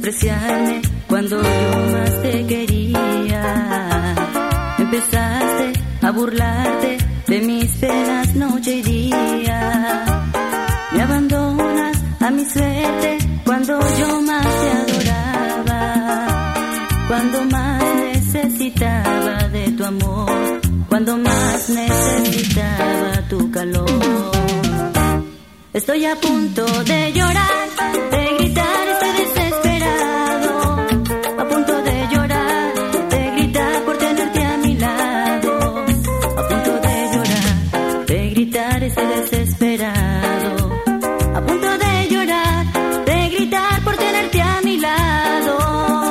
despreciarme cuando yo más te quería. Empezaste a burlarte de mis penas noche y día. Me abandonas a mi suerte cuando yo más te adoraba, cuando más necesitaba de tu amor, cuando más necesitaba tu calor. Estoy a punto de llorar, de gritar, estoy desesperado. A punto de llorar, de gritar por tenerte a mi lado. A punto de llorar, de gritar, estoy desesperado. A punto de llorar, de gritar por tenerte a mi lado.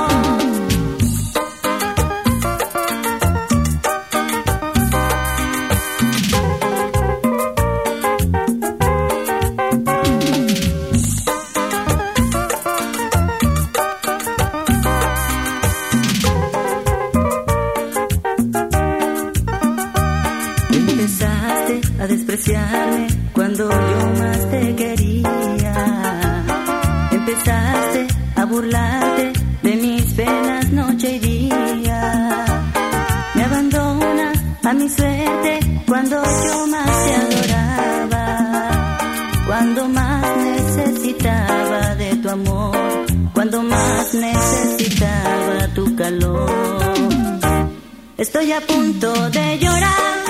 Empezaste a despreciarme cuando yo más te quería. Empezaste a burlarte de mis penas noche y día. Me abandonas a mi suerte cuando yo más te adoraba, cuando más necesitaba de tu amor, cuando más necesitaba tu calor. Estoy a punto de llorar,